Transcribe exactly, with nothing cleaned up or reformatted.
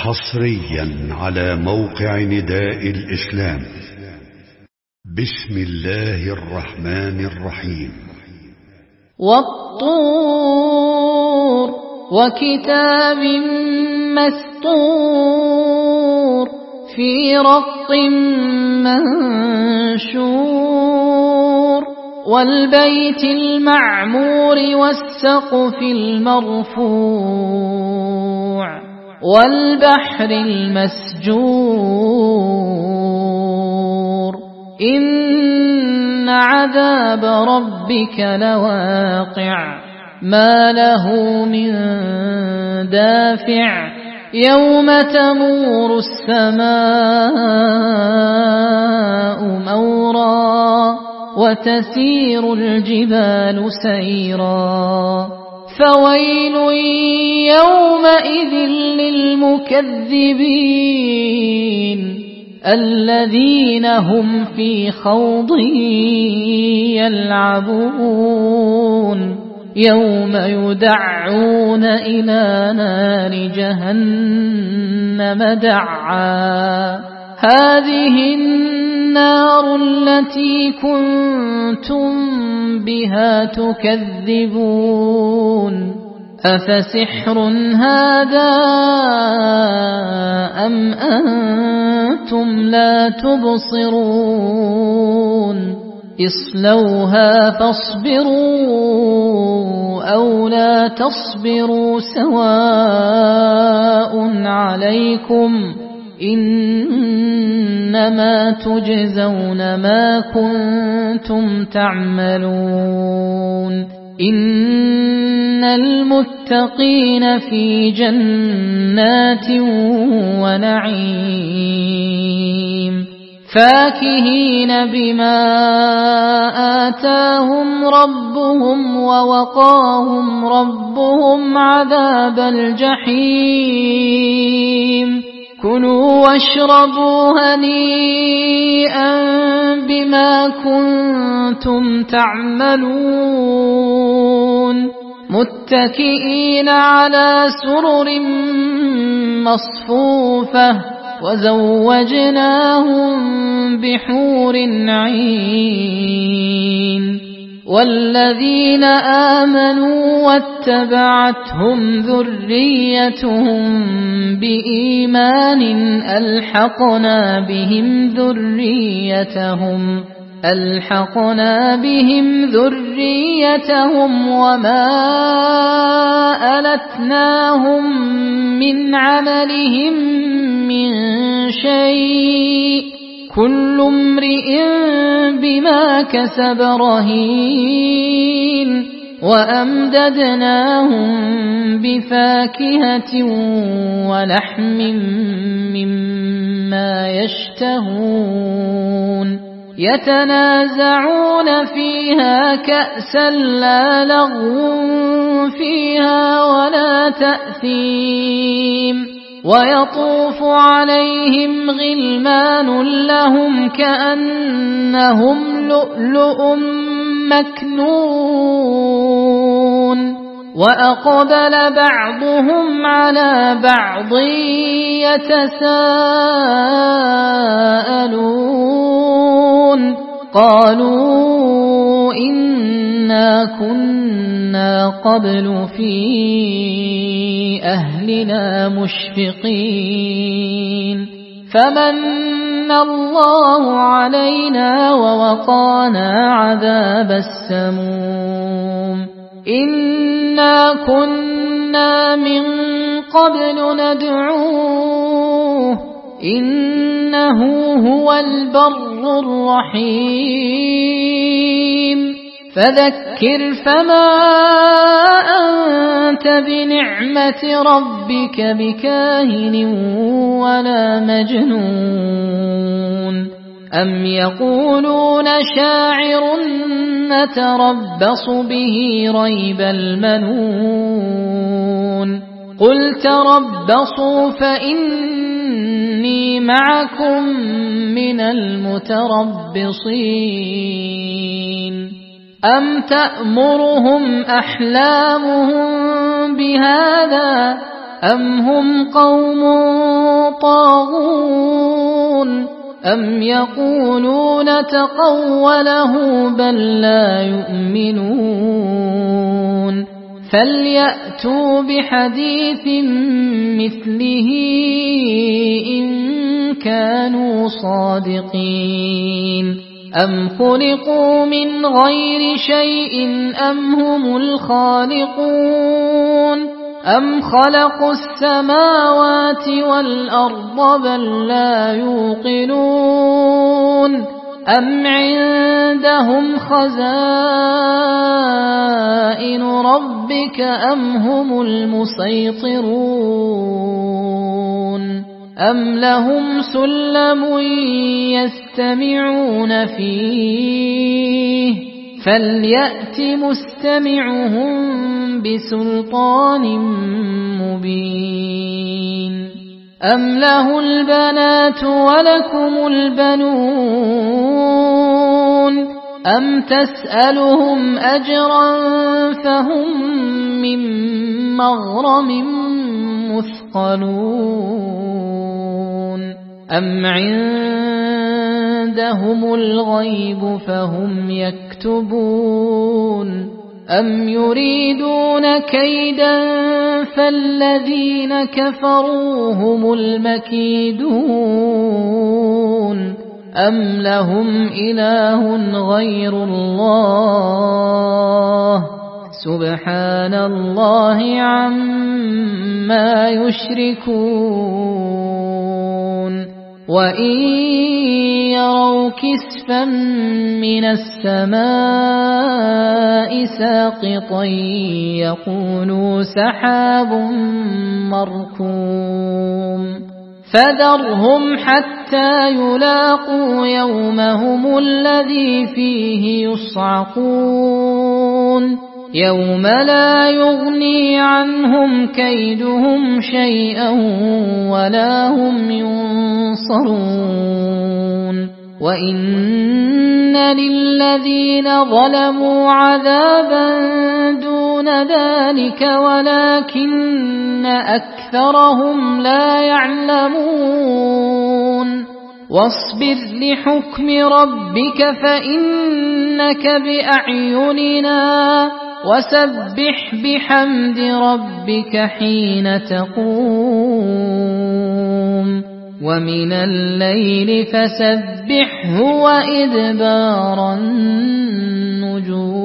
حصريا على موقع نداء الإسلام. بسم الله الرحمن الرحيم. والطور وكتاب مسطور في رق منشور والبيت المعمور والسقف المرفوع والبحر المسجور إن عذاب ربك لواقع ما له من دافع يوم تمور السماء مورا وتسير الجبال سيرا فويل يومئذ للمكذبين الذين هم في خوض يلعبون يوم يدعون إلى نار جهنم دعا هذه النار التي كنتم بها تكذبون أفسحر هذا أم أنتم لا تبصرون اصلوها فاصبروا أو لا تصبروا سواء عليكم إنما تجزون ما كنتم تعملون إن المتقين في جنات ونعيم فاكهين بما آتاهم ربهم ووقاهم ربهم عذاب الجحيم كلوا واشربوا هنيئا بما كنتم تعملون متكئين على سرر مصفوفة وزوجناهم بحور عين والذين آمنوا واتبعتهم ذريتهم بإيمان ألحقنا بهم ذريتهم ألحقنا بهم ذريتهم وما ألتناهم من عملهم من شيء كل امرئ بما كسب رهين وأمددناهم بفاكهة ولحم مما يشتهون يتنازعون فيها كأسا لا لغو فيها ولا تأثيم ويطوف عليهم غلمان لهم كأنهم لؤلؤ مكنون وأقبل بعضهم على بعض يتساءلون قالوا إنا كنا قبل في أهلنا مشفقين فمن الله علينا ووقانا عذاب السموم إنا كنا من قبل ندعوه إنه هو البر الرحيم فذكر فما أنت بنعمة ربك بكاهن ولا مجنون أم يقولون شاعر نتربص به ريب المنون قل تربصوا فإني معكم من المتربصين أم تأمرهم أحلامهم بهذا أم هم قوم طاغون أم يقولون تقوله بل لا يؤمنون فليأتوا بحديث مثله إن كانوا صادقين أم خلقوا من غير شيء أم هم الخالقون أم خلقوا السماوات والأرض بل لا يوقنون أم عندهم خزائن ربك أم هم المسيطرون أم لهم سلم يستمعون فيه فليأت مستمعهم بسلطان مبين أم له البنات ولكم البنون أم تسألهم أجرا فهم من مغرم مثقلون أم عندهم الغيب فهم يكتبون أم يريدون كيدا فالذين كفروا هم المكيدون أم لهم إله غير الله سبحان الله عما يشركون وإن يروا كسفا من السماء ساقطا يقولوا سحاب مركوم فذرهم حتى يلاقوا يومهم الذي فيه يصعقون يوم لا يغني عنهم كيدهم شيئا ولا هم ينصرون وإن للذين ظلموا عذابا دون ذلك ولكن أكثرهم لا يعلمون واصبر لحكم ربك فإنك بأعيننا وسبح بحمد ربك حين تقوم ومن الليل فسبحه وإدبار النجوم